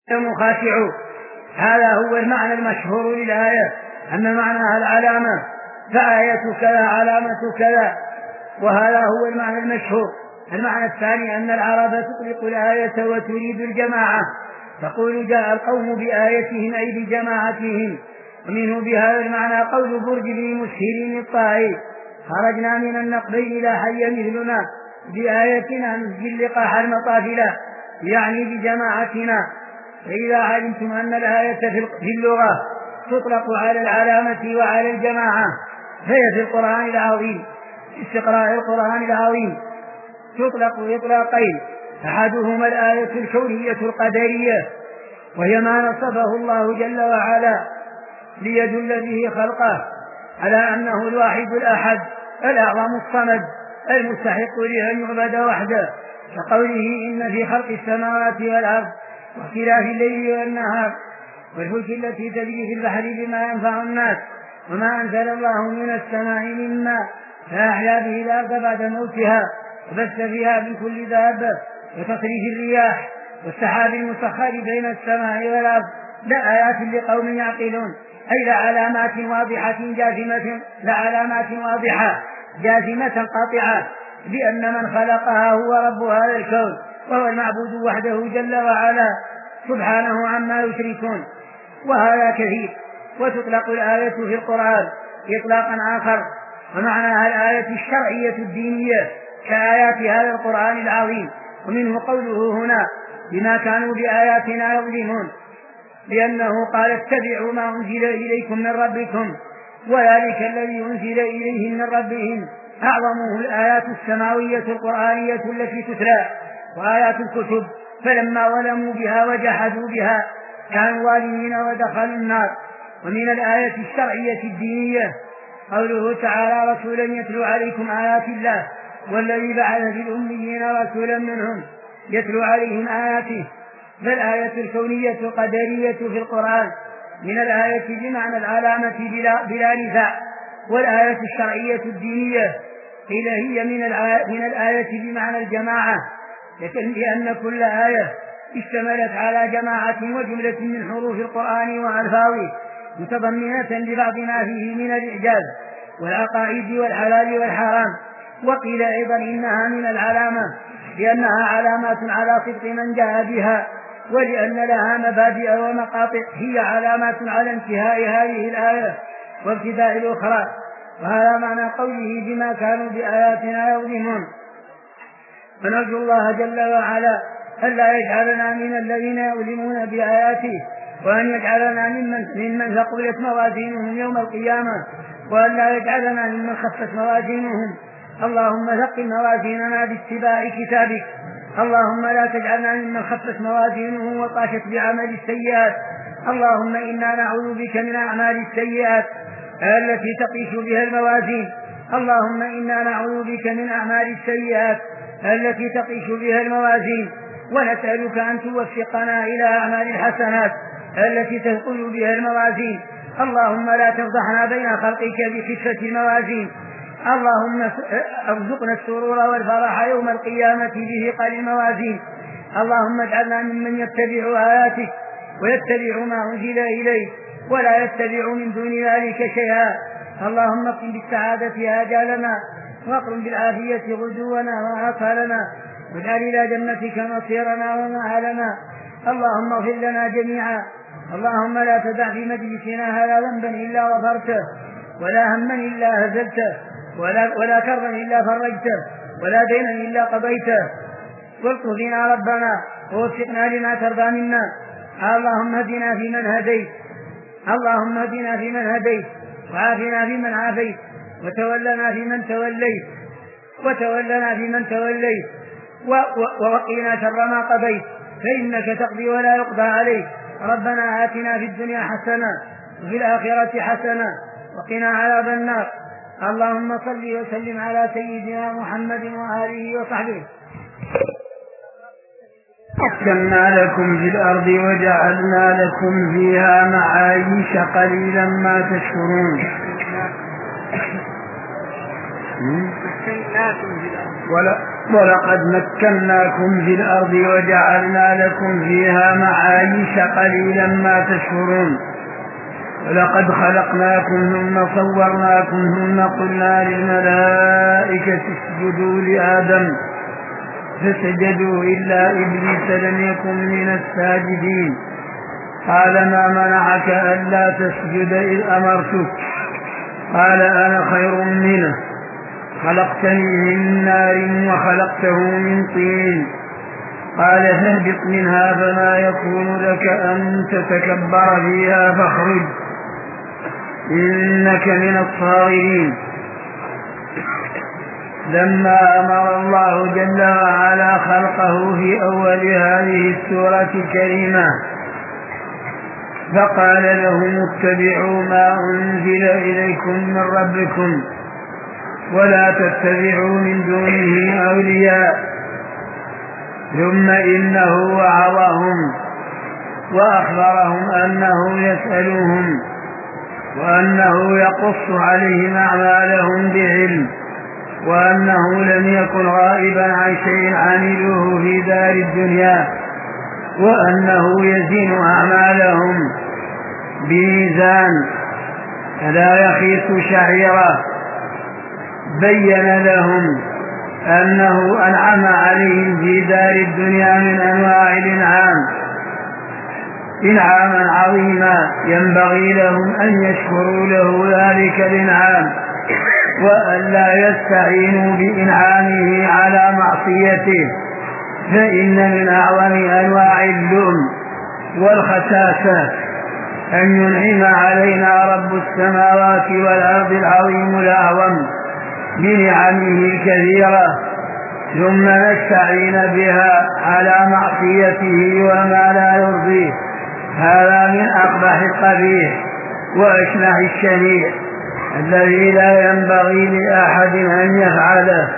خاشعون. هذا هو المعنى المشهور للآية. أما معناها العلامة فآية كذا علامة كذا، وهذا هو المعنى المشهور. المعنى الثاني أن العرب تطلق الآية وتريد الجماعة، تقول جاء القوم بآيتهم أي بجماعتهم. ومنه بهذا المعنى قول برج بن مسهر الطائي: خرجنا من النقبين إلى حي مثلنا بآيتنا نسجل لقاح المطافلة، يعني بجماعتنا. فإذا علمتم أن الآية في اللغة تطلق على العلامة وعلى الجماعة، فهي في القرآن العظيم استقراء القرآن العظيم تطلق إطلاقين: أحدهما الآية الكونية القدرية، وهي ما نصفه الله جل وعلا ليدل به خلقه على أنه الواحد الأحد الأعظم الصمد المستحق لأن يعبد وحده، كقوله: إن في خلق السماوات والأرض واختلاف الليل والنهار والفلك التي تجري في البحر بما ينفع الناس وما أنزل الله من السماء من ماء فأحيا به الأرض بعد موتها وبث فيها من كل دابة وتصريف الرياح والسحاب المسخر بين السماء والأرض لآيات لقوم يعقلون، أي لعلامات واضحة جازمة قاطعة بأن من خلقها هو رب هذا الكون وهو المعبود وحده جل وعلا سبحانه عما يشركون. وهذا كثير. وتطلق الآية في القرآن إطلاقا آخر، ومعناها الآية الشرعية الدينية كآيات هذا القرآن العظيم. ومنه قوله هنا: بما كانوا بآياتنا يظلمون، لأنه قال: اتبعوا ما أنزل إليكم من ربكم، وذلك الذي أنزل إليهم من ربهم أعظمه الآيات السماوية القرآنية التي تتلى وآيات الكتب. فلما ظلموا بها وجحدوا بها كانوا ظالمين ودخلوا النار. ومن الآية الشرعية الدينية قوله تعالى: رسولا يتلو عليكم آيات الله والذي بعث في الأميين رسولا منهم يتلو عليهم آياته. فالآية الكونية القدرية في القرآن من الآية بمعنى العلامة بلا نزاع، والآية الشرعية الدينية قيل هي من الآية بمعنى الجماعة، لأن كل آية اشتملت على جماعة وجملة من حروف القرآن وألفاظه متضمنة لبعض ما فيه من الإعجاز والعقائد والحلال والحرام. وقيل أيضا إنها من العلامة لأنها علامات على صدق من جاء بها، ولأن لها مبادئ ومقاطع هي علامات على انتهاء هذه الآية وابتداء الأخرى. وهذا معنى قوله: بما كانوا بآياتنا يظلمون. ونرجو الله جل وعلا ألا يجعلنا من الذين يظلمون بآياته، وأن يجعلنا ممن ثقلت موازينهم يوم القيامة، وألا يجعلنا ممن خفت موازينهم. اللهم ثقل موازيننا باتباع كتابك. اللهم لا تجعلنا ممن خفت موازينهم وطاشت بعمل السيئات. اللهم إنا نعوذ بك من أعمال السيئات التي تطيش بها الموازين. اللهم إنا نعوذ بك من أعمال السيئات التي تطيش بها الموازين، ونسألك أن توفقنا إلى أعمال الحسنات التي تثقل بها الموازين. اللهم لا تفضحنا بين خلقك بخفة الموازين. اللهم ارزقنا السرور والفرح يوم القيامة بثقل الموازين. اللهم اجعلنا ممن يتبع آياتك ويتبع ما أنزل إليه ولا يتبع من دون ذلك شيئا. اللهم اقم بالسعادة آجالنا واقرم بالعافية غدونا وآصالنا، واجعل إلى جنتك مصيرنا ومآلنا. اللهم اغفر لنا جميعا. اللهم لا تدع في مجلسنا هذا ذنبا إلا غفرته، ولا هما إلا هزلته، ولا كربا إلا فرجته، ولا دينا إلا قضيته. والطف بنا ربنا ووفقنا لما ترضى منا. اللهم اهدنا فيمن هديت، اللهم اهدنا فيمن هديت، وعافنا فيمن عافيت، وتولنا فيمن توليت، ووقنا شر ما قضيت، فإنك تقضي ولا يقضى عليك. ربنا آتنا في الدنيا حسنة وفي الآخرة حسنة وقنا عذاب النار. اللهم صل وسلم على سيدنا محمد وآله وصحبه. مكنا لكم في الأرض وجعلنا لكم فيها معايش قليلا ما تشكرون. مكناكم في الأرض ولا ولقد مكناكم في الأرض وجعلنا لكم فيها معايش قليلا ما تشكرون ولقد خلقناكم ثم صورناكم ثم قلنا للملائكة اسجدوا لآدم فسجدوا إلا إبليس لم يكن من الساجدين قال ما منعك ألا تسجد إذ أمرتك قال أنا خير منه خلقتني من نار وخلقته من طين قال فاهبط منها فما يكون لك أن تتكبر فيها فاخرج إنك من الصاغرين. لما أمر الله جل وعلا خلقه في أول هذه السورة الكريمة فقال لهم اتبعوا ما أنزل إليكم من ربكم ولا تتبعوا من دونه أولياء ثم إنه وعظهم وأخبرهم أنه يسألهم وأنه يقص عليهم أعمالهم بعلم وأنه لم يكن غائبا عن شيء عملوه في دار الدنيا وأنه يزين أعمالهم بميزان لا يخيس شعيرا. بين لهم أنه أنعم عليهم في دار الدنيا من أنواع الإنعام إنعاما عظيما ينبغي لهم أن يشكروا له ذلك الإنعام وأن لا يستعينوا بإنعامه على معصيته فإن من أعظم أنواع اللؤم والخساسة أن ينعم علينا رب السماوات والأرض العظيم الأعظم بنعمه الكثيرة ثم نستعين بها على معصيته وما لا يرضيه. هذا من أقبح القبيح وأشنع الشنيع الذي لا ينبغي لأحد أن يفعله.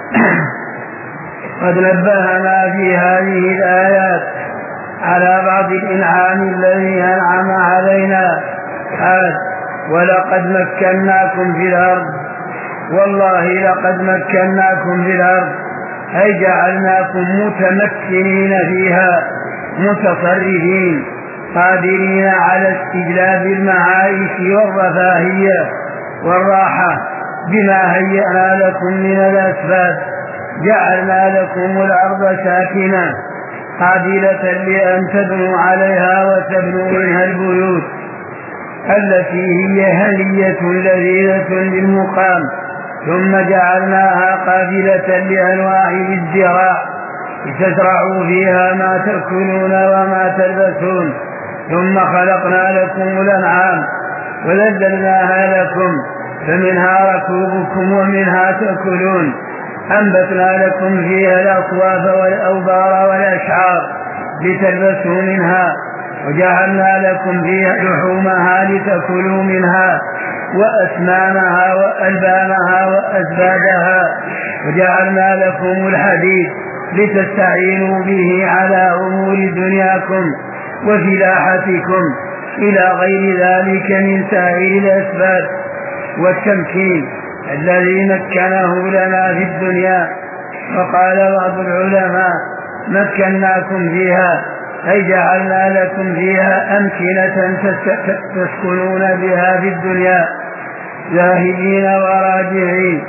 قد نبهنا في هذه الآيات على بعض الإنعام الذي أنعم علينا قال ولقد مكناكم في الأرض والله لقد مكناكم في الأرض أي جعلناكم متمكنين فيها متصرفين قادرين على استجلاب المعايش والرفاهية والراحة بما هيأنا لكم من الأسباب. جعلنا لكم الأرض ساكنة قابلة لأن تبنوا عليها وتبنوا منها البيوت التي هي هنية لذيذة للمقام ثم جعلناها قابلة لأنواع الزراع لتزرعوا فيها ما تأكلون وما تلبسون ثم خلقنا لكم الأنعام وذللناها لكم فمنها ركوبكم ومنها تأكلون أنبتنا لكم فيها الأصواف والأوبار والأشعار لتلبسوا منها وجعلنا لكم فيها لحومها لتأكلوا منها وأسنانها وألبانها وأزبادها وجعلنا لكم الحديد لتستعينوا به على أمور دنياكم وفلاحتكم إلى غير ذلك من سائر الأسباب والتمكين الذي مكنه لنا في الدنيا. وقال بعض العلماء مكناكم فيها أي جعلنا لكم فيها أمكنة تسكنون بها في الدنيا ذاهبين وراجعين.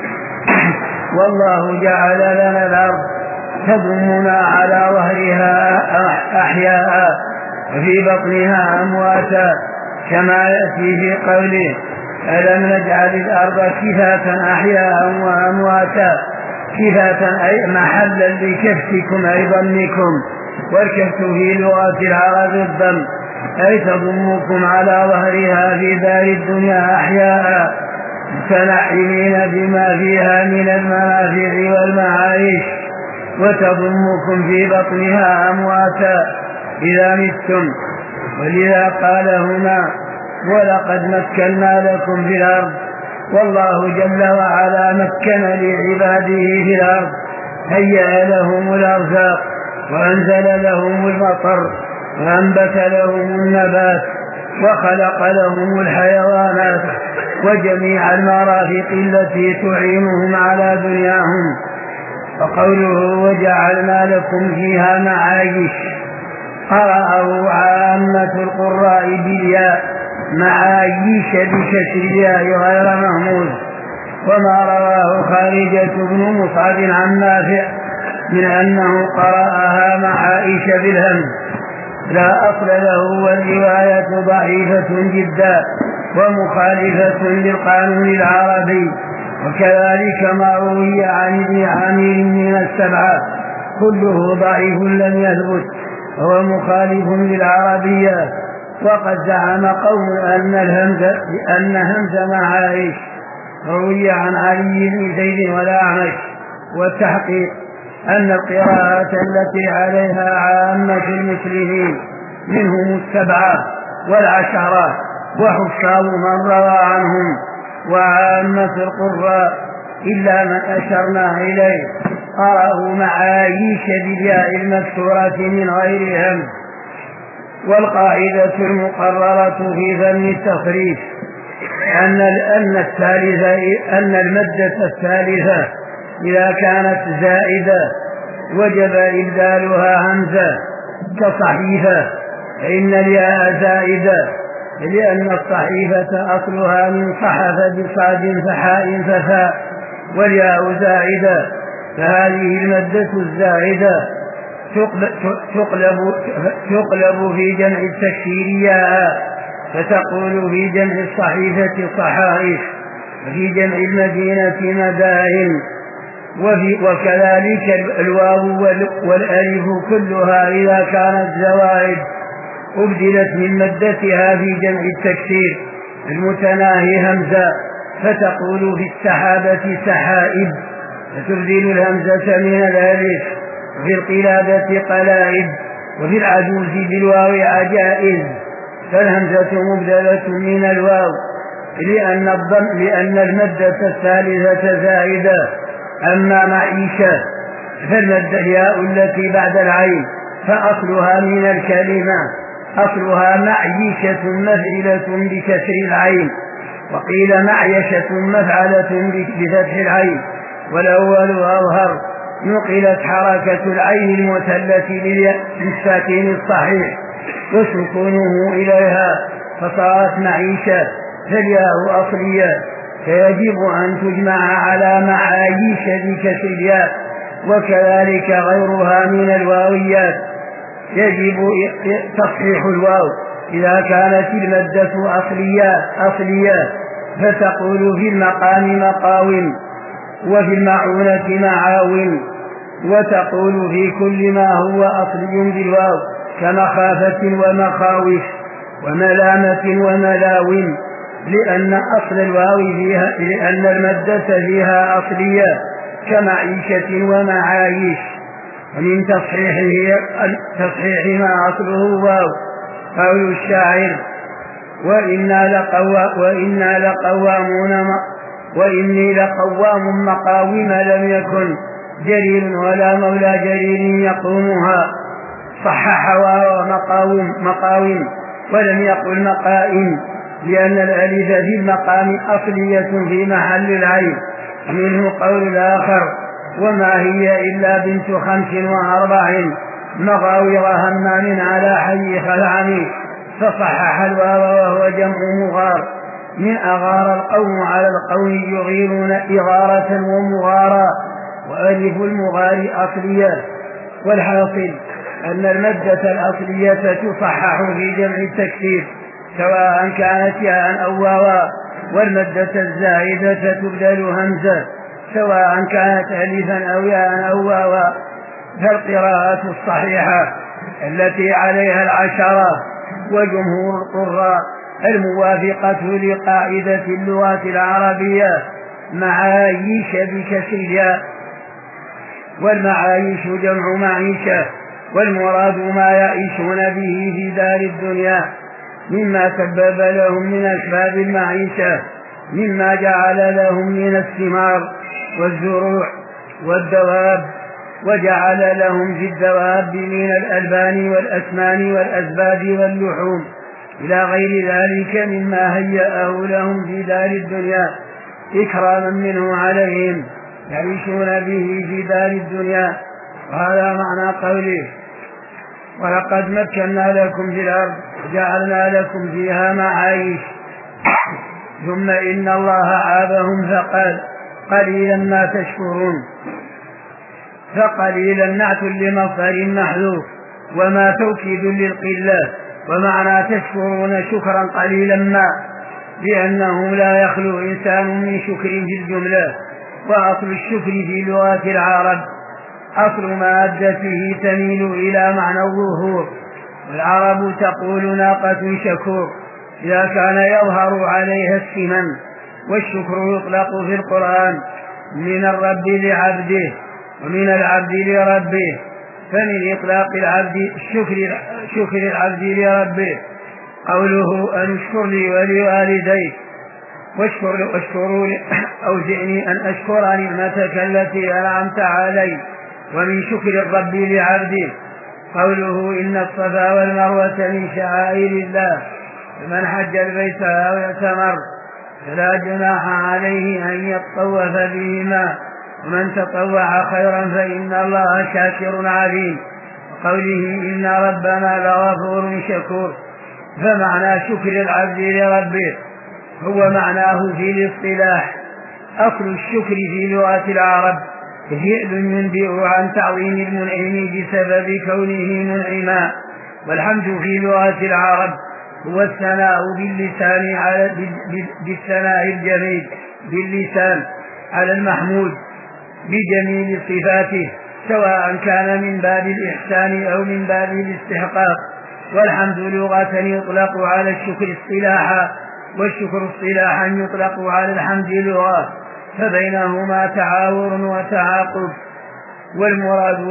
والله جعل لنا الأرض تضمنا على ظهرها أحياء وفي بطنها أمواتا كما يأتي في قوله ألم نجعل الأرض كفاة أحياء وأمواتا كفاة أي محلا لكفتكم أي ضمكم والكفت في لغة العرب الضم أي تضمكم على ظهرها في دار الدنيا أحياء متنعمين بما فيها من المنافع والمعايش وتضمكم في بطنها أمواتا إذا متم. ولذا قال هنا ولقد مكنا لكم في الأرض والله جل وعلا مكن لعباده في الأرض هيأ لهم الأرزاق وأنزل لهم المطر وأنبت لهم النبات وخلق لهم الحيوانات وجميع المرافق التي تعينهم على دنياهم وقوله وجعلنا لكم فيها معايش قرأه عامة القراء بالياء معايش بكسر الياء غير مهموز. وما رواه خارجة بن مصعب عن نافع من أنه قرأها معايش بالهمز لا أصل له، والرواية ضعيفة جدا ومخالفة للقانون العربي. وكذلك ما روي عن ابن عامر من السبعة كله ضعيف لم يثبت وهو مخالف للعربية. وقد زعم قوم أن همز معايش روي عن علي بن زيد والأعمش. والتحقيق أن القراءة التي عليها عامة المسلمين منهم السبعة والعشرة وحفاظ من روى عنهم وعامة القراء إلا من أشرنا إليه قرأوا معايش بالياء المكسورة من غير همز. والقاعدة المقررة في فن التصريف أن المادة الثالثة إذا كانت زائدة وجب إبدالها همزة كصحيفة، فإن الياء زائدة لأن الصحيفة أصلها من صحف بصاد فحاء ففاء، والياء زائدة، فهذه المادة الزائدة تقلب في جمع التكسير ياء، فتقول في جمع الصحيفة صحائف، وفي جمع المدينة مدائن. وكذلك الواو والألف كلها إذا كانت زوائد أبدلت من مدتها في جمع التكسير المتناهي همزة، فتقول في السحابة سحائب، فتبدل الهمزة من الألف، وفي القلادة قلائد، وفي العجوز بالواو عجائز، فالهمزة مبدلة من الواو لأن المادة الثالثة زائدة. أما معيشة فالمادة الياء التي بعد العين فأصلها من الكلمة أصلها معيشة مفعلة بكسر العين، وقيل معيشة مفعلة بفتح العين، والأول أظهر. نقلت حركة العين المثلث للساكن الصحيح وسكونه إليها فصارت معيشة، فالياء أصلية، فيجب أن تجمع على معايش بكسر الياء. وكذلك غيرها من الواويات يجب تصحيح الواو إذا كانت المادة أصلية، فتقول في المقام مقاوم، وفي المعونة معاون، وتقول في كل ما هو أصلي بالواو كمخافة ومخاوف وملامة وملاوم، لأن أصل الواو فيها، لأن المادة فيها أصلية كمعيشة ومعايش. ومن تصحيح ما أصله واو قول الشاعر وإني لقوام مقاوم لم يكن جرير ولا مولى جرير يقومها. صحح واو مقاوم ولم يقل مقائم، لأن الألف في المقام أصلية في محل العين. منه قول الآخر وما هي إلا بنت 45 مغاور همام على حي خلعني، فصحح الواو وهو جمع مغار من أغار القوم على القوم يغيرون إغارة ومغارا، وألف المغار أصلية. والحاصل أن المادة الأصلية تصحح في جمع التكسير سواء كانت ياء أو واوا، والمادة الزائدة تبدل همزة سواء كانت ألفا أو ياء أو واوا. فالقراءة الصحيحة التي عليها العشرة وجمهور القراء الموافقة لقاعدة اللغة العربية معايش بكسر الياء، والمعايش جمع معيشة، والمراد ما يعيشون به في دار الدنيا مما سبب لهم من أسباب المعيشة، مما جعل لهم من الثمار والزروع والدواب، وجعل لهم في الدواب من الألبان والأسمان والأزباد واللحوم إلى غير ذلك مما هيأه لهم في دار الدنيا إكراما منه عليهم يعيشون به في دار الدنيا. وهذا معنى قوله ولقد مكنا لكم في الأرض وجعلنا لكم فيها معايش. ثم إن الله عابهم فقال قليلا ما تشكرون. فقليلا نعت لمصدر محذوف وما توكيد للقلة، ومعنى تشكرون شكرا قليلا ما، لأنه لا يخلو إنسان من شكر في الجملة. وأصل الشكر في لغة العرب أصل مادته تميل إلى معنى الظهور، والعرب تقول ناقة شكور إذا كان يظهر عليها السمن. والشكر يطلق في القرآن من الرب لعبده ومن العبد لربه. فمن إطلاق شكر العبد لربه قوله أن اشكر لي ولوالديك واشكروا أوزعني أن أشكر نعمتك التي أنعمت علي. ومن شكر الرب لعبده قوله إن الصفا والمروة من شعائر الله فمن حج البيت أو اعتمر فلا جناح عليه أن يطوف بهما ومن تطوع خيرا فإن الله شاكر عليم. وقوله إن ربنا لغفور شكور. فمعنى شكر العبد لربه هو معناه في الاصطلاح. أصل الشكر في لغة العرب فعل ينبئ عن تعظيم المنعم بسبب كونه منعما. والحمد في لغة العرب هو الثناء باللسان بالثناء الجميل باللسان على المحمود بجميل صفاته، سواء كان من باب الإحسان أو من باب الاستحقاق. والحمد لغة يطلق على الشكر اصطلاحا، والشكر اصطلاحا يطلق على الحمد لغة، فبينهما تعاور وتعاقب. والمراد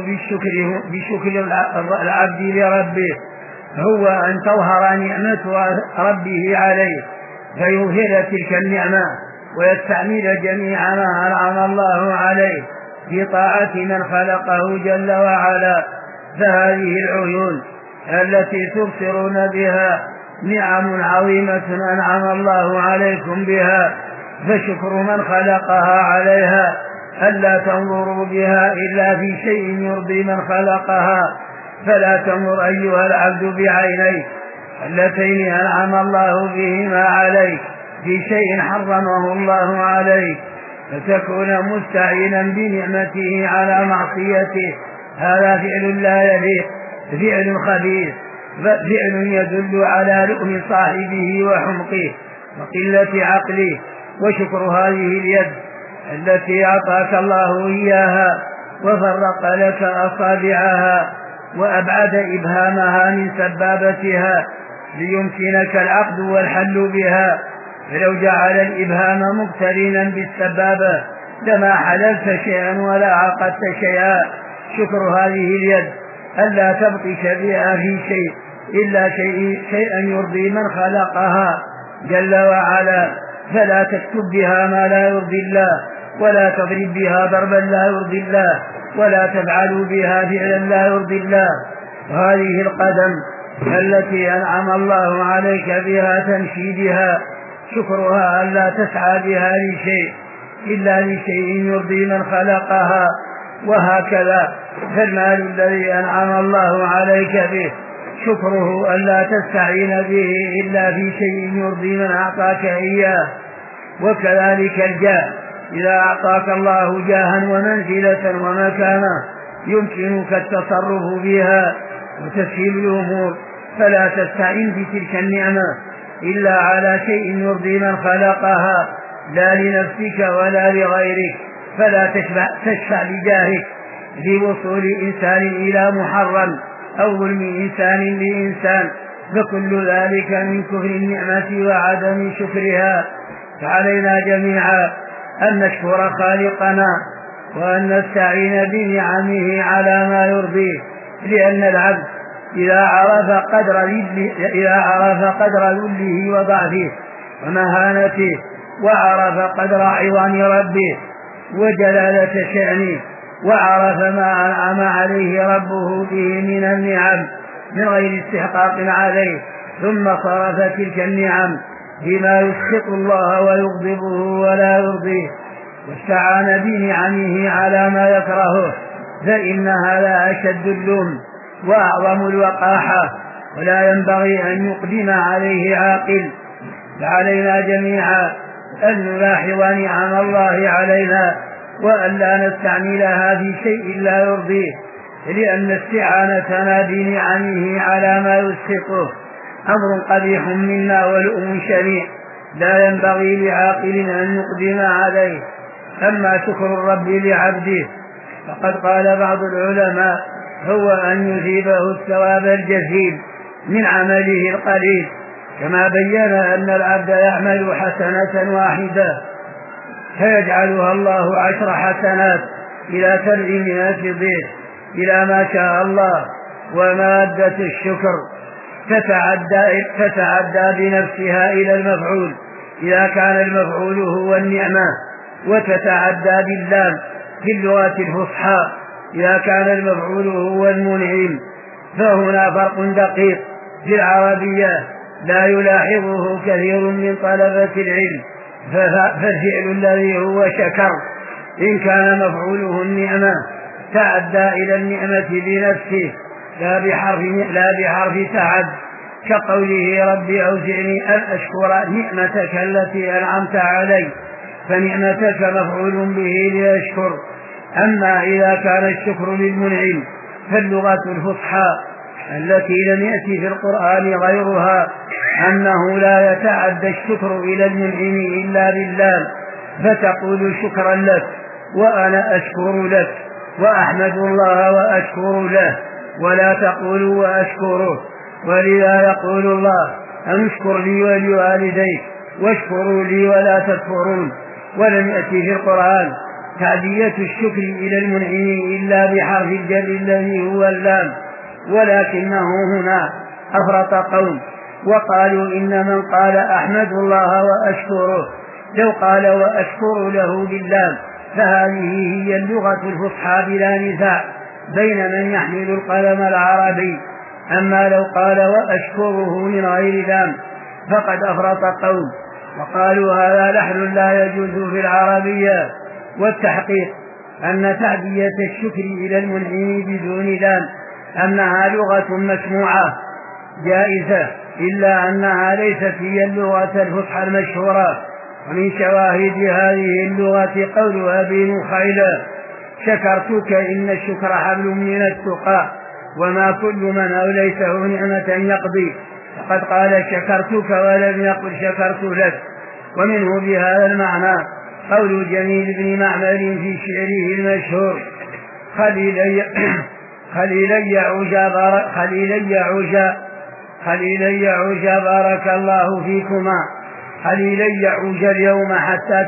بشكر العبد لربه هو أن تظهر نعمة ربه عليه فيظهر تلك النعمة ويستعمل جميع ما أنعم الله عليه في طاعة من خلقه جل وعلا. فهذه العيون التي تبصرون بها نعم عظيمة أنعم الله عليكم بها، فشكر من خلقها عليها ألا تنظروا بها إلا في شيء يرضي من خلقها. فلا تنظر أيها العبد بعينيك اللتين أنعم الله بهما عليك في شيء حرمه الله عليك فتكون مستعينا بنعمته على معصيته. هذا فعل لا يليق، فعل خبيث، فعل يدل على لؤم صاحبه وحمقه وقلة عقله. وشكر هذه اليد التي أعطاك الله إياها وفرق لك أصابعها وأبعد إبهامها من سبابتها ليمكنك العقد والحل بها، فلو جعل الإبهام مقترنا بالسبابة لما حللت شيئا ولا عقدت شيئا. شكر هذه اليد ألا تبطش بها في شيء إلا شيئا يرضي من خلقها جل وعلا. فلا تكتب بها ما لا يرضي الله، ولا تضرب بها ضربا لا يرضي الله، ولا تفعل بها فعلا لا يرضي الله. وهذه القدم التي أنعم الله عليك بها تمشي بها شكرها ألا تسعى بها لشيء إلا لشيء يرضي من خلقها. وهكذا فالمال الذي أنعم الله عليك به شكره ألا تستعين به إلا في شيء يرضي من أعطاك إياه. وكذلك الجاه، إذا أعطاك الله جاها ومنزلة ومكانة يمكنك التصرف بها وتسهيل الأمور، فلا تستعين بتلك النعمة إلا على شيء يرضي من خلقها لا لنفسك ولا لغيرك. فلا تشفع بجاهك في وصول إنسان إلى محرم أو ظلم إنسان لإنسان، فكل ذلك من كفر النعمة وعدم شكرها. فعلينا جميعا أن نشكر خالقنا وأن نستعين بنعمه على ما يرضيه، لأن العبد إذا عرف قدر ذله وضعفه ومهانته وعرف قدر عظام ربه وجلالة شأنه وعرف ما أنعم عليه ربه به من النعم من غير استحقاق عليه، ثم صرف تلك النعم بما يسخط الله ويغضبه ولا يرضيه، واستعان بنعمه على ما يكرهه، فإن هذا أشد اللوم وأعظم الوقاحة، ولا ينبغي أن يقدم عليه عاقل. فعلينا جميعا أن نلاحظ نعم الله علينا، وأن لا نستعملها في شيء لا يرضيه، لأن استعانتنا بنعمه على ما يسخطه أمر قبيح منا ولؤم شنيع، لا ينبغي لعاقل أن يقدم عليه. أما شكر الرب لعبده فقد قال بعض العلماء هو أن يثيبه الثواب الجزيل من عمله القليل، كما بين أن العبد يعمل حسنة واحدة فيجعلها الله 10 حسنات إلى 700 ضعف إلى ما شاء الله. ومادة الشكر تتعدى بنفسها إلى المفعول إذا كان المفعول هو النعمة، وتتعدى باللام في اللغة الفصحى إذا كان المفعول هو المنعم. فهنا فرق دقيق في العربية لا يلاحظه كثير من طلبة العلم. فالفعل الذي هو شكر إن كان مفعوله النعمة تعدى إلى النعمة بنفسه لا بحرف تعد، كقوله رب أوزعني أن أشكر نعمتك التي أنعمت علي، فنعمتك مفعول به ليشكر. أما إذا كان الشكر للمنعم فاللغة الفصحى التي لم يأتي في القرآن غيرها أنه لا يتعدى الشكر إلى المنعم إلا بالله، فتقول شكرا لك وأنا أشكر لك وأحمد الله وأشكر له، ولا تقول وأشكره. ولذا يقول الله أن اشكر لي ولوالديك واشكروا لي ولا تكفرون. ولم يأتي في القرآن تعدية الشكر إلى المنعم إلا بحرف الجر الذي هو اللام، ولكنه هنا أفرط قوم وقالوا إن من قال أحمد الله وأشكره لو قال وأشكر له باللام، فهذه هي اللغة الفصحى بلا نزاع بين من يحمل القلم العربي. أما لو قال وأشكره من غير لام فقد أفرط قوم وقالوا هذا لحن لا يجوز في العربية. والتحقيق أن تعدية الشكر إلى المنعم بدون لام أنها لغة مسموعة جائزة، إلا أنها ليست هي اللغة الفصحى المشهورة. ومن شواهد هذه اللغة قول أبي نخيلة شكرتك إن الشكر حبل من التقى، وما كل من أوليته نعمة يقضي، فقد قال شكرتك ولم يقل شكرت لك. ومنه بهذا المعنى قول جميل بن معمر في شعره المشهور خليلي عجا بارك الله فيكما، خليلي عجا اليوم حتى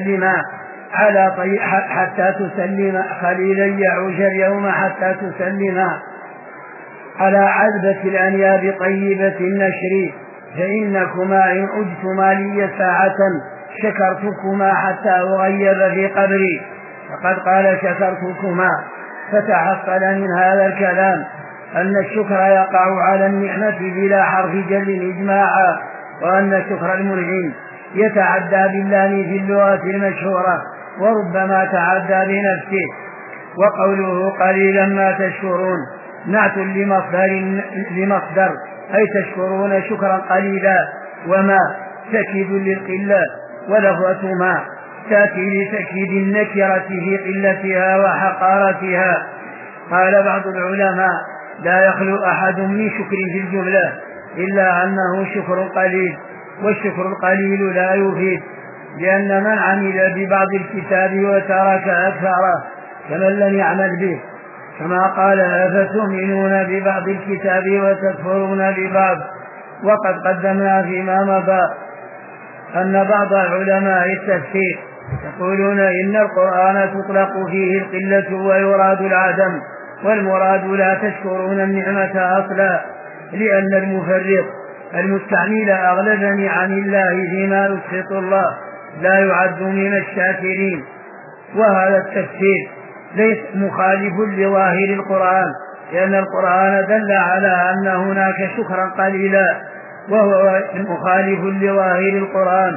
تسلما على عذبة الأنياب طيبة النشر، فإنكما إن عجتما لي ساعة شكرتكما حتى أغيب في قبري. فقد قال شكرتكما. فتحصل من هذا الكلام أن الشكر يقع على النعمة بلا حرف جر إجماعا، وأن شكر المنعم يتعدى باللام في اللغة المشهورة وربما تعدى بنفسه. وقوله قليلا ما تشكرون نعت لمصدر أي تشكرون شكرا قليلا، وما تأكيد للقلة، ولفظة ما تأتي لتأكيد النكرة في قلتها وحقارتها. قال بعض العلماء لا يخلو أحد من شكر في الجملة إلا أنه شكر قليل، والشكر القليل لا يفيد، لأن من عمل ببعض الكتاب وترك أكثره كمن لم يعمل به، كما قال أفتؤمنون ببعض الكتاب وتكفرون ببعض. وقد قدمنا فيما مضى أن بعض علماء التفسير يقولون إن القرآن تطلق فيه القلة ويراد العدم، والمراد لا تشكرون النعمة أصلا، لأن المفرط المستعمل أغلب نعم الله فيما يسخط الله لا يعد من الشاكرين. وهذا التفسير ليس مخالف لظاهر القرآن، لأن القرآن دل على أن هناك شكرا قليلا، وهو مخالف لظاهر القرآن،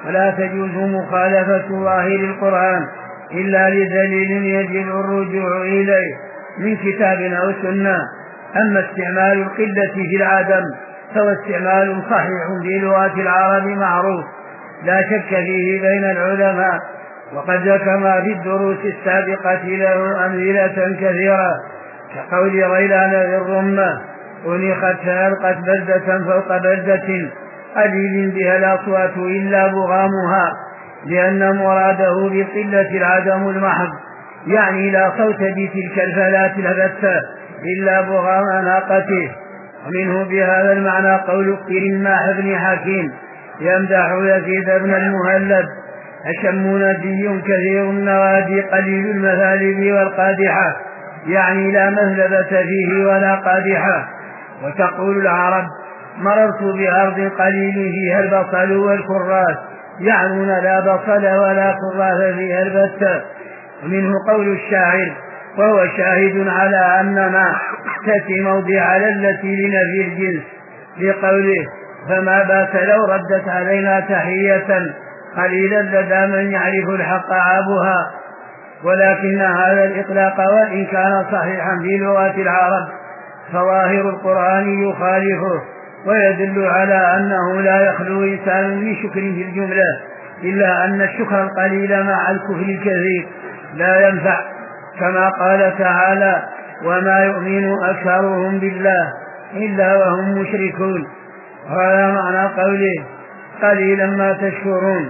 ولا تجوز مخالفة ظاهر القرآن إلا لدليل يجب الرجوع إليه من كتاب أو سنة. أما استعمال القلة في العدم فهو استعمال صحيح بلغة العرب معروف لا شك فيه بين العلماء، وقد ذكرنا في الدروس السابقة له أمثلة كثيرة كقول غيلان بالرمة أنيخت فألقت بلدة فوق بلدة قليل بها الأصوات إلا بغامها، لأن مراده بالقلة العدم المحض، يعني لا صوت بتلك الفلات البتة إلا بغام ناقته. ومنه بهذا المعنى قول كرماح بن حكيم يمدح يزيد بن المهلب أشم ندي كثير النوادي قليل المثالب والقادحة، يعني لا مهلبة فيه ولا قادحة. وتقول العرب مررت بأرض قليل فيها البصل والكراث، يعنون لا بصل ولا كراث فيها البتة. ومنه قول الشاعر وهو شاهد على أن ما تأتي موضع التي لنفي الجنس لقوله فما بات لو ردت علينا تحية قليلا لدى من يعرف الحق عابها. ولكن هذا الإطلاق وإن كان صحيحا في لغة العرب فظاهر القرآن يخالفه ويدل على أنه لا يخلو إنسان من شكر في الجملة، إلا أن الشكر القليل مع الكفر الكثير لا ينفع، كما قال تعالى وما يؤمن أكثرهم بالله إلا وهم مشركون. هذا معنى قوله قليلا ما تشكرون.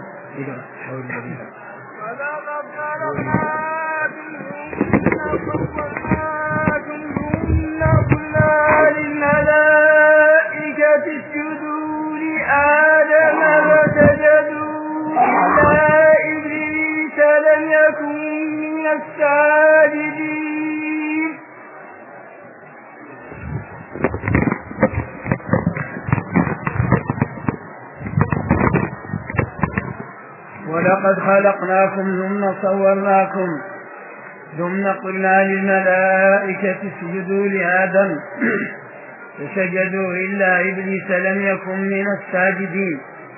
للملائكة اسجدوا لآدم فسجدوا إلا إبليس لم يكن من الساجدين. ولقد خلقناكم ثم صورناكم ثم قلنا للملائكة اسجدوا لآدم فسجدوا إلا إبليس لم يكن من الساجدين.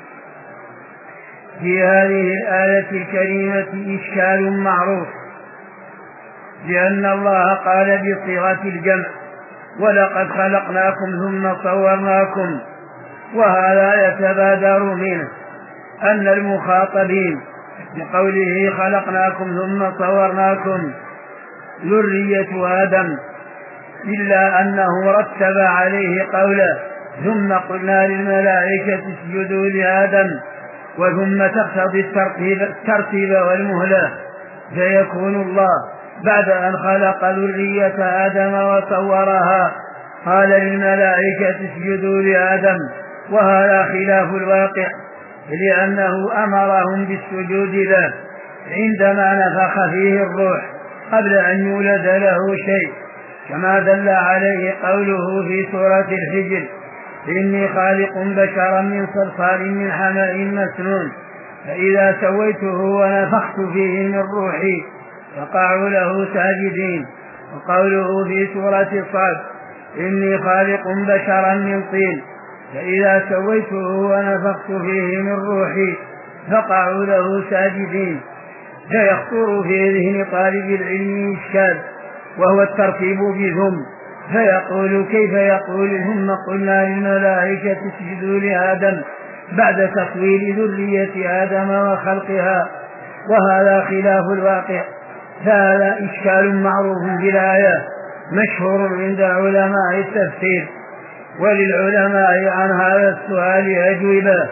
في هذه الآية الكريمة إشكال معروف، لأن الله قال بصيغة الجمع ولقد خلقناكم ثم صورناكم، وهذا يتبادر منه أن المخاطبين بقوله خلقناكم ثم صورناكم ذرية آدم، إلا أنه رتب عليه قوله ثم قلنا للملائكة اسجدوا لآدم وثم تقتضي الترتيب والمهلة، فيكون الله بعد أن خلق ذرية آدم وصورها قال للملائكة اسجدوا لآدم، وهذا خلاف الواقع، لأنه أمرهم بالسجود له عندما نفخ فيه الروح قبل أن يولد له شيء، كما دل عليه قوله في سورة الحجر إني خالق بشرا من صلصال من حمأ مسنون فإذا سويته ونفخت فيه من روحي فقعوا له ساجدين. وقوله في سورة الصاد إني خالق بشرا من طين فإذا سويته ونفخت فيه من روحي فقعوا له ساجدين. فيخطر في ذهن طالب العلم إشكال وهو الترتيب بثم، فيقول كيف يقول ثم قلنا للملائكة اسجدوا لآدم بعد تكوين ذرية آدم وخلقها، وهذا خلاف الواقع. هذا إشكال معروف بالآية مشهور عند علماء التفسير، وللعلماء عن هذا السؤال أجوبة،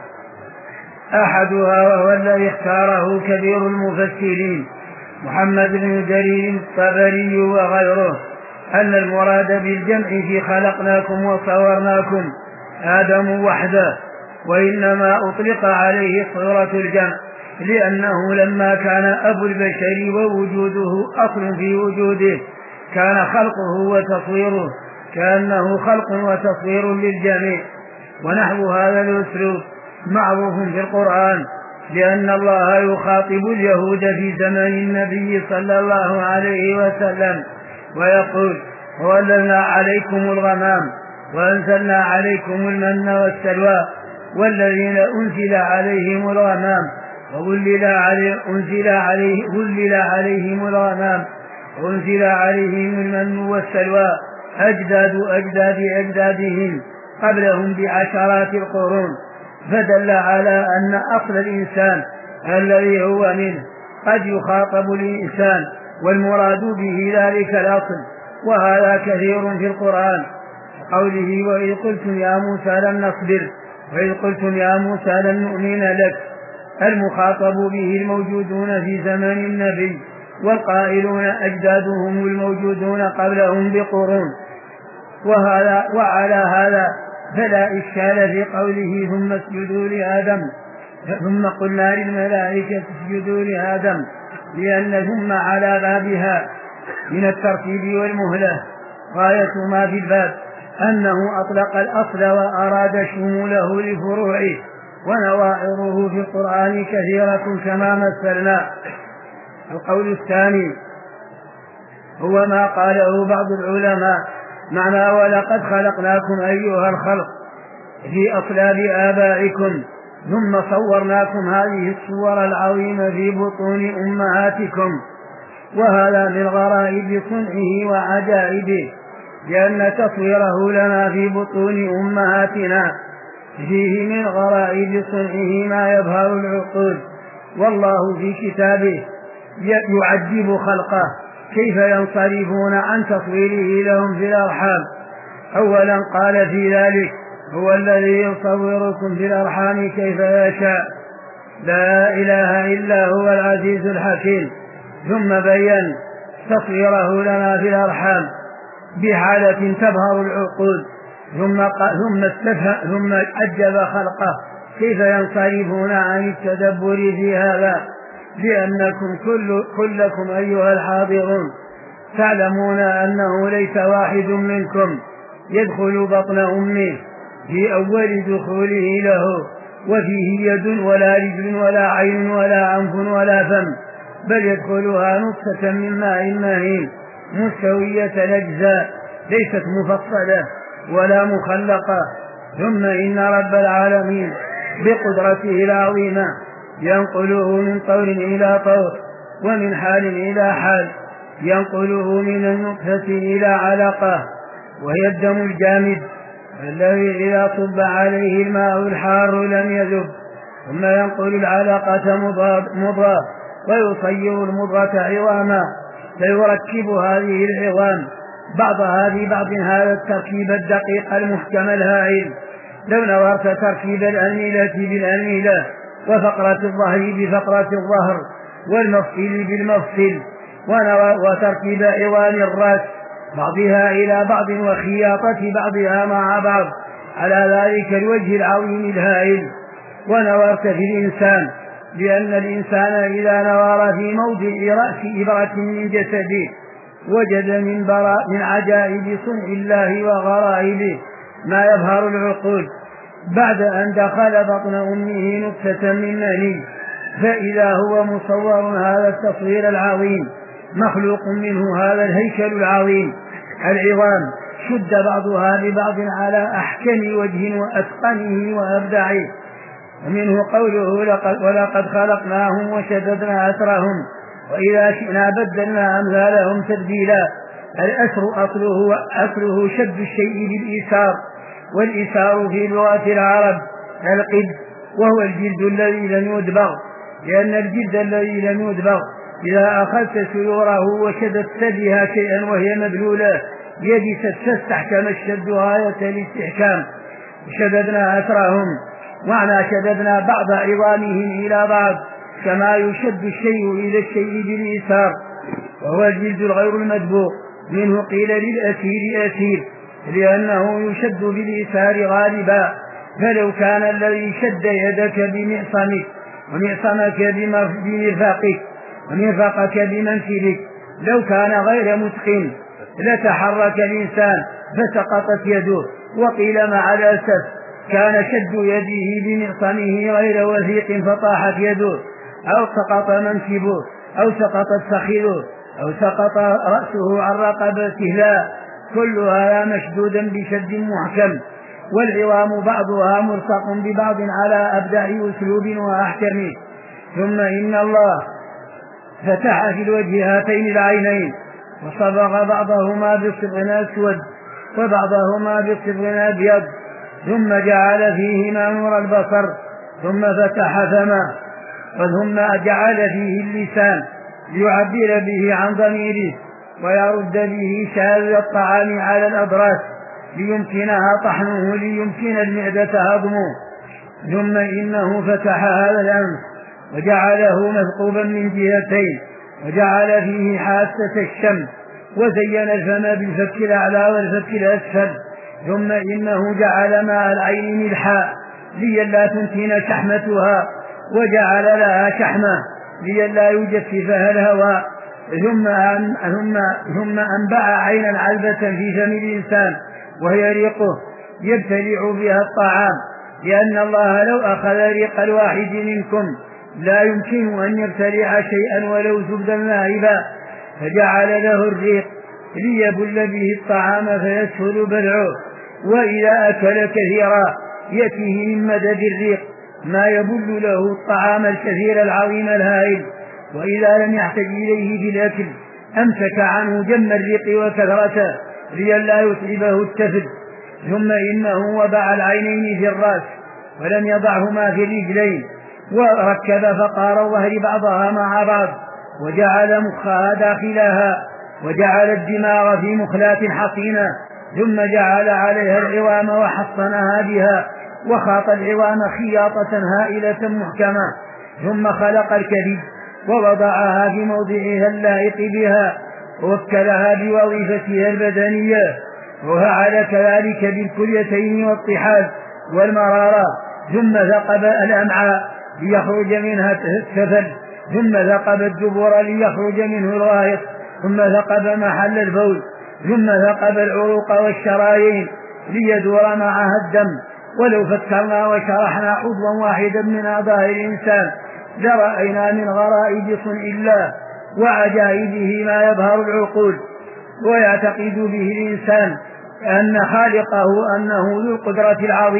أحدها وهو الذي اختاره كبير المفسرين محمد بن جرير الطبري وغيره أن المراد بالجمع في خلقناكم وصورناكم آدم وحده، وإنما أطلق عليه صورة الجمع لأنه لما كان أبو البشر ووجوده أصل في وجوده كان خلقه وتصويره كأنه خلق وتصوير للجميع. ونحو هذا الأسلوب معروف في القرآن، لأن الله يخاطب اليهود في زمن النبي صلى الله عليه وسلم ويقول وَأَنزَلْنَا عَلَيْكُمُ الْغَمَامَ وَأَنزَلْنَا عَلَيْكُمُ الْمَنَّ وَالسَّلْوَىٰ والذين أنزل عليهم الغمام وظلل عليهم الغمام وأنزل عليهم المن والسلوى أجدادهم قبلهم بعشرات القرون، فدل على أن أصل الإنسان الذي هو منه قد يخاطب الإنسان، والمراد به ذلك الأصل، وهذا كثير في القرآن، قوله وإذ قلتم يا موسى لن نصبر وإذ قلتم يا موسى لن نؤمن لك، المخاطب به الموجودون في زمن النبي، والقائلون أجدادهم الموجودون قبلهم بقرون. وعلى هذا فلا إشكال في قوله ثم اسجدوا لآدم، ثم قلنا للملائكة اسجدوا لآدم، لأن ثم على بابها من الترتيب والمهلة غاية ما في الباب أنه أطلق الأصل وأراد شموله لفروعه، ونواعظه في القرآن كثيرة كما مثلنا. القول الثاني هو ما قاله بعض العلماء معنى ولقد خلقناكم أيها الخلق في أصلاب آبائكم ثم صورناكم هذه الصور العظيمة في بطون أمهاتكم، وهذا من غرائب صنعه وعجائبه، لأن تصويره لنا في بطون أمهاتنا فيه من غرائب صنعه ما يبهر العقول. والله في كتابه يعجب خلقه كيف ينصرفون عن تصويره لهم في الأرحام. أولا قال في ذلك هو الذي يصوركم في الأرحام كيف يشاء، لا إله إلا هو العزيز الحكيم، ثم بين تصويره لنا في الأرحام بحالة تبهر العقول، ثم عجب خلقه كيف ينصرفون عن التدبر في هذا، لأنكم كلكم أيها الحاضرون تعلمون أنه ليس واحد منكم يدخل بطن أمه في أول دخوله له وفيه يد ولا رجل ولا عين ولا أنف ولا فم، بل يدخلها نطفة من ماء مهين مستوية الأجزاء ليست مفصلة ولا مخلقة. ثم إن رب العالمين بقدرته العظيمة ينقله من طور إلى طور ومن حال إلى حال، ينقله من النطفة إلى علقة وهي الدم الجامد الذي إذا صب عليه الماء الحار لم يذب، ثم ينقل العلقة مضغة ويصير المضغة عظاما، فيركب هذه العظام بعضها ببعض هذا التركيب الدقيق المحكم الهائل. لو نظرت تركيب الأنملة بالأنملة وفقرة الظهر بفقرة الظهر والمفصل بالمفصل وتركيب عظام الرأس بعضها إلى بعض وخياطة بعضها مع بعض على ذلك الوجه العظيم الهائل، ونظرت في الإنسان، لأن الإنسان إذا نظر في موضع رأس إبرة من جسده وجد من عجائب صنع الله وغرائبه ما يبهر العقول. بعد أن دخل بطن أمه نطفة من مني فإذا هو مصور هذا التصوير العظيم مخلوق منه هذا الهيكل العظيم، العظام شد بعضها ببعض على أحكم وجه وأتقنه وأبدعه. ومنه قوله ولقد خلقناهم وشددنا أسرهم وإذا شئنا بدلنا أمثالهم تبديلا. الأسر أصله شد الشيء بالإيسار، والإيسار في لغة العرب القد، وهو الجلد الذي لم يدبغ، لأن الجلد الذي لم يدبغ إذا أخذت سيوره وشددت بها شيئا وهي مبلولة يبست فاستحكم الشد غاية الاستحكام. شددنا أسرهم معنى شددنا بعض عظامهم إلى بعض كما يشد الشيء إلى الشيء بالإيسار، وهو الجلد الغير المدبوغ. منه قيل للأسير أسير لأنه يشد بالإيسار غالبا، فلو كان الذي شد يدك بمعصمك ومعصمك بمرفقك ومرفقك بمنكبك لو كان غير متقن لتحرك الإنسان فسقطت يده. وقيل مع الأسف كان شد يده بمعصمه غير وثيق فطاحت يده أو سقط منكبه أو سقطت فخذه أو سقط رأسه عن رقبته، لا، كل هذا مشدودا بشد محكم والعظام بعضها ملصق ببعض على أبدع أسلوب وأحكمه. ثم إن الله فتح في الوجه هاتين العينين وصبغ بعضهما بصبغ أسود وبعضهما بصبغ أبيض، ثم جعل فيهما نور البصر، ثم فتح فمه، ثم جعل فيه اللسان ليعبر به عن ضميره ويرد به شاذ الطعام على الأضراس ليمكنها طحنه ليمكن المعدة هضمه. ثم إنه فتح هذا الأنف وجعله مثقوبا من جهتين وجعل فيه حاسة الشم وزين الفم بالفك الأعلى والفك الأسفل. ثم إنه جعل ماء العين ملحا لئلا تنتن شحمتها وجعل لها شحمة لئلا يجففها الهواء. ثم أنبع عينا علبة في فم الإنسان وهي ريقه يبتلع بها الطعام، لأن الله لو أخذ ريق الواحد منكم لا يمكن أن يبتلع شيئا ولو زبدا ذاهبا، فجعل له الريق ليبل به الطعام فيسهل بلعه، وإذا أكل كثيرا يأتيه من مدد الريق ما يبل له الطعام الكثير العظيم الهائل، وإذا لم يحتج إليه في الأكل أمسك عنه جم الريق وكثرته لئلا يتعبه التفل. ثم إنه وضع العينين في الرأس ولم يضعهما في الرجلين، وركب فقار الظهر بعضها مع بعض وجعل مخها داخلها وجعل الدماغ في مخلات حصينة، ثم جعل عليها العظام وحصنها بها وخاط العظام خياطة هائلة محكمة. ثم خلق الكبد ووضعها في موضعها اللائق بها ووكلها بوظيفتها البدنية، وفعل كذلك بالكليتين والطحال والمرارة. ثم ثقب الأمعاء ليخرج منها السفل، ثم ثقب الدبر ليخرج منه الغائط، ثم ثقب محل البول، ثم ثقب العروق والشرايين ليدور معها الدم. ولو فكرنا وشرحنا عضوا واحدا من أعضاء الإنسان لرأينا من غرائب صنع الله وعجائبه ما يظهر العقول ويعتقد به الإنسان أن خالقه أنه ذو القدرة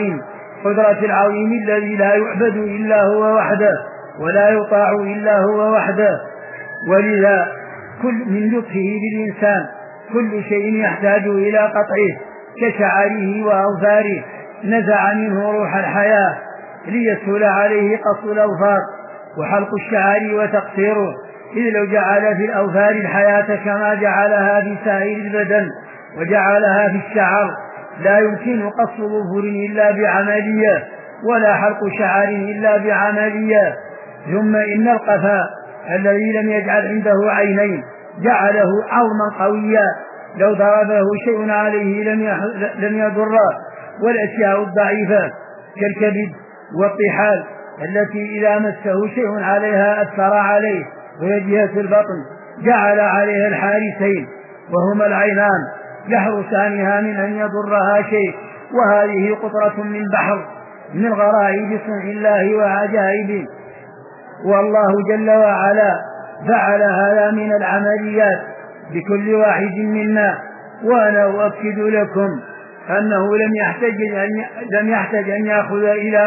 العظيم الذي لا يعبد إلا هو وحده ولا يطاع إلا هو وحده. ولذا كل من لطفه بالإنسان كل شيء يحتاج إلى قطعه كشعره وأوفاره نزع منه روح الحياة ليسهل عليه قص الأوفار وحلق الشعر وتقصيره، إذ لو جعل في الأوفار الحياة كما جعلها في سائر البدن وجعلها في الشعر لا يمكن قص ظفر إلا بعملية ولا حلق شعر إلا بعملية. ثم إن القفا الذي لم يجعل عنده عينين جعله عظما قويا لو ضربه شيء عليه لم يضره، والأشياء الضعيفة كالكبد والطحال التي إذا مسه شيء عليها أثر عليه، وهي جهة البطن جعل عليها الحارسين وهما العينان يحرسانها من أن يضرها شيء. وهذه قطرة من بحر من غرائب صنع الله وعجائبه. والله جل وعلا فعل هذا من العمليات بكل واحد منا، وأنا أؤكد لكم أنه لم يحتج أن يأخذ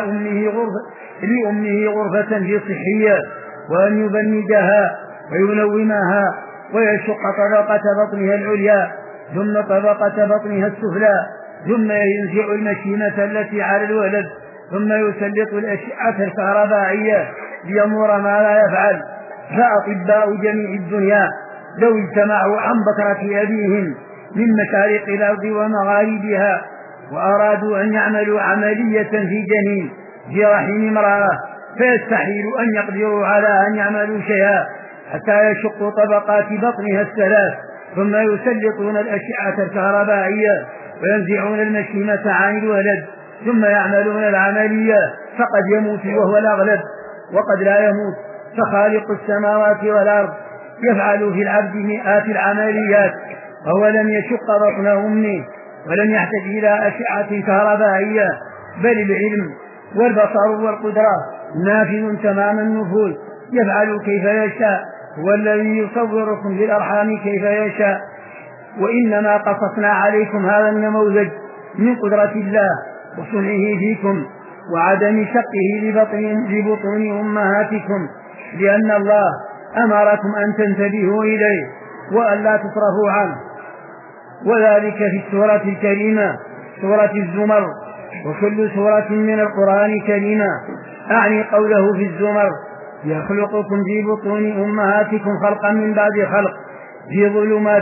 لأمه غرفة في صحية وأن يبندها وينومها ويشق طبقة بطنها العليا ثم طبقة بطنها السفلى، ثم ينزع المشيمة التي على الولد، ثم يسلط الأشعة الكهربائية ليمر ما لا يفعل. فأطباء جميع الدنيا لو اجتمعوا عن بكرة أبيهم من مشارق الأرض ومغاربها وأرادوا أن يعملوا عملية في جنين في رحم امرأة فيستحيل أن يقدروا على أن يعملوا شيئا حتى يشقوا طبقات بطنها الثلاث، ثم يسلطون الأشعة الكهربائية وينزعون المشيمة عن الولد ثم يعملون العملية، فقد يموت وهو الأغلب وقد لا يموت. فخالق السماوات والأرض يفعل في العبد مئات العمليات وهو لم يشق بطن أمه ولم يحتج إلى أشعة كهربائية، بل العلم والبصر والقدرة نافذ تمام النفوذ يفعل كيف يشاء، هو الذي يصوركم في الأرحام كيف يشاء. وإنما قصصنا عليكم هذا النموذج من قدرة الله وصنعه فيكم وعدم شقه لبطون أمهاتكم، لأن الله أمركم أن تنتبهوا إليه وأن لا تصرفوا عنه. وذلك في السورة الكريمة سورة الزمر، وكل سورة من القرآن كريمة، أعني قوله في الزمر: يخلقكم في بطون أمهاتكم خلقا من بعد خلق في ظلمات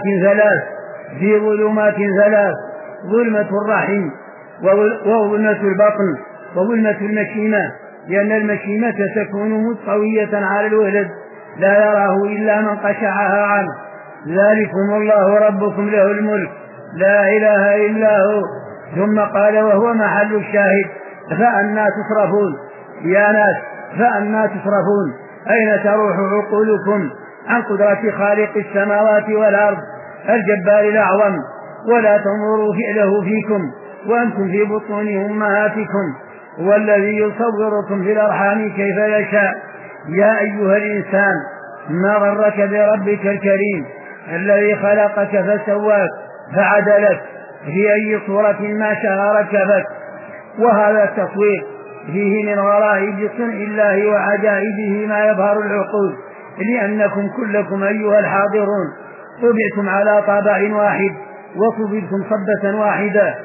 ثلاث، ظلمة الرحم وظلمة البطن وظلمة المشيمة، لأن المشيمة تكون مستوية على الولد لا يراه إلا من قشعها عنه. ذلكم الله ربكم له الملك لا إله إلا هو. ثم قال وهو محل الشاهد: فأنى تصرفون يا ناس، فأنى تصرفون؟ أين تروح عقولكم عن قدرة خالق السماوات والأرض الجبار الأعظم، ولا تنظروا فعله فيكم وأنتم في بطون أمهاتكم، هو الذي يصوركم في الأرحام كيف يشاء. يا أيها الإنسان ما غرك بربك الكريم الذي خلقك فسواك فعدلك في أي صورة ما شاء ركبك. وهذا التصوير فيه من غرائب صنع الله وعجائبه ما يظهر العقول، لأنكم كلكم أيها الحاضرون طبعتم على طابع واحد وصبتم صبة واحدة.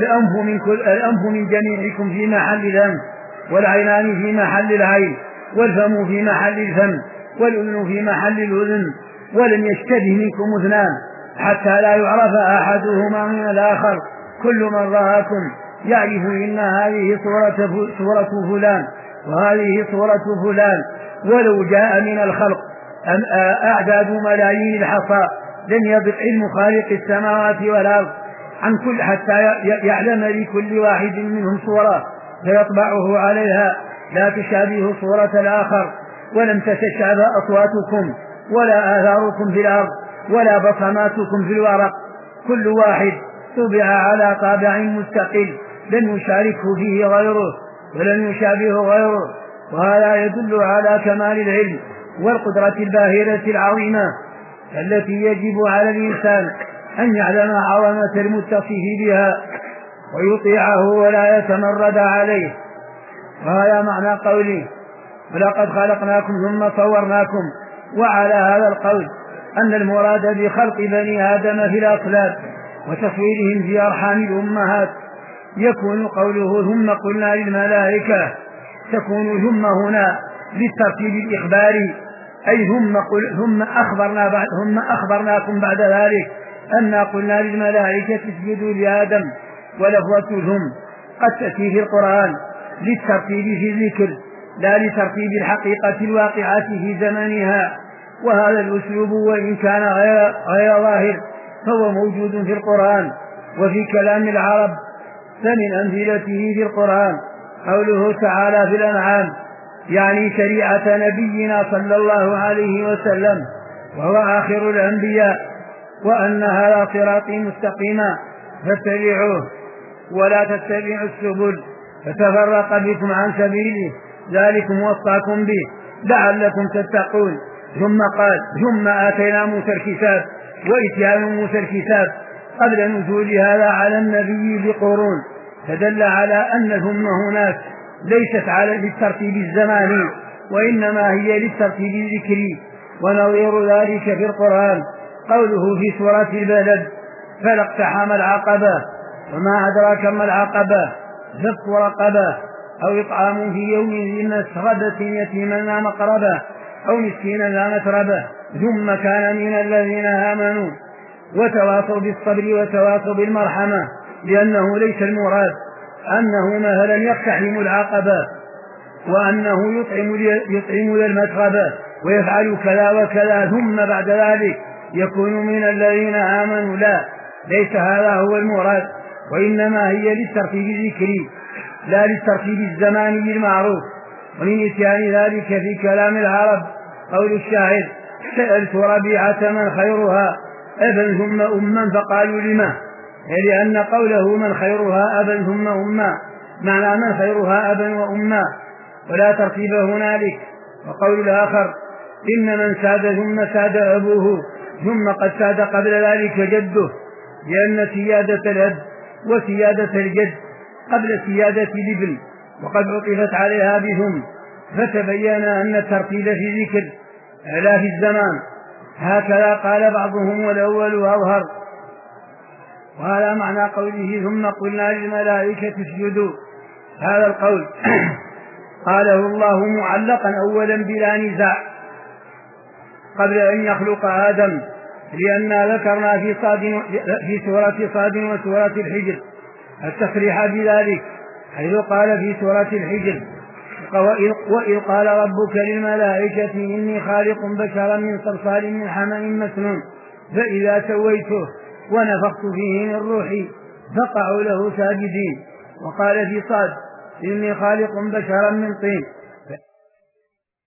الأنف من جميعكم في محل الأنف، والعينان في محل العين، والفم في محل الفم، والأذن في محل الأذن. ولم يشتبه منكم اثنان حتى لا يعرف أحدهما من الآخر. كل من رآكم يعرف إن هذه صورة فلان وهذه صورة فلان. ولو جاء من الخلق أعداد ملايين الحصى لن يضق علم خالق السماوات والأرض عن كل حتى يعلم لكل واحد منهم صورة فيطبعه عليها لا تشابه صورة الآخر. ولم تتشابه أصواتكم ولا آثاركم في الأرض ولا بصماتكم في الورق، كل واحد طبع على طابع مستقل لن يشاركه فيه غيره ولن يشابه غيره. وهذا يدل على كمال العلم والقدرة الباهرة العظيمة التي يجب على الإنسان أن يعلم عظمة المتصف بها ويطيعه ولا يتمرد عليه. وهذا معنى قوله: ولقد خلقناكم ثم صورناكم. وعلى هذا القول أن المراد بخلق بني آدم في الأصلاب وتصويرهم في أرحام الأمهات يكون قوله ثم قلنا للملائكة، تكون ثم هنا للترتيب الإخباري، أي ثم أخبرناكم بعد ذلك أن قلنا للملائكة اسجدوا لآدم. ولفظة ثم قد تأتي في القرآن للترتيب في الذكر لا لترتيب الحقيقة الواقعة في زمنها. وهذا الأسلوب وإن كان غير ظاهر فهو موجود في القرآن وفي كلام العرب. فمن أمثلته في القرآن قوله تعالى في الأنعام، يعني شريعة نبينا صلى الله عليه وسلم وهو آخر الأنبياء: وأن هذا صراطي مستقيما فاتبعوه ولا تتبعوا السبل فتفرق بكم عن سبيله ذلكم وصاكم به لعلكم تتقون. ثم قال: ثم آتينا موسى الكتاب. وإتيان موسى الكتاب قبل نزول هذا على النبي بقرون، فدل على أن ثم هناك ليست على للترتيب الزماني وإنما هي للترتيب الذكري. ونظير ذلك في القرآن قوله في سورة البلد: فلا اقتحم العقبة. وما أدراك ما العقبة؟ فك رقبة أو إطعام في يوم ذي مسغبة يتيما ذا مقربة أو مسكينا ذا متربة ثم كان من الذين آمنوا وتواصوا بالصبر وتواصوا بالمرحمة. لأنه ليس المراد أنه مثلا يقتحم العقبة وأنه يطعم ذا المتربة ويفعل كذا وكذا ثم بعد ذلك يكون من الذين آمنوا. لا، ليس هذا هو المراد، وإنما هي للترتيب الذكري لا للترتيب الزماني المعروف. ومن إتيان ذلك في كلام العرب قول الشاعر: سألت ربيعة من خيرها أبا ثم أما فقالوا لما، لأن قوله من خيرها أبا ثم أما معنى من خيرها أبا وأما ولا ترتيب هنالك. وقول الآخر: إن من ساد ثم ساد أبوه ثم قد ساد قبل ذلك جده، لأن سيادة الأب وسيادة الجد قبل سيادة الابن وقد عطفت عليها بهم، فتبين أن الترتيب في ذكر إعلاف الزمان. هكذا قال بعضهم والأول أظهر. وهذا معنى قوله ثم قلنا للملائكة اسجدوا. هذا القول قاله الله معلقا أولا بلا نزاع قبل أن يخلق آدم، لأننا ذكرنا في سورة صاد وسورة الحجر التصريح بذلك، حيث قال في سورة الحجر وإذ قال ربك للملائكة إني خالق بشرا من صلصال من حمأ مسنون فإذا سويته ونفخت فيه من روحي فقعوا له ساجدين. وقال في صاد إني خالق بشرا من طين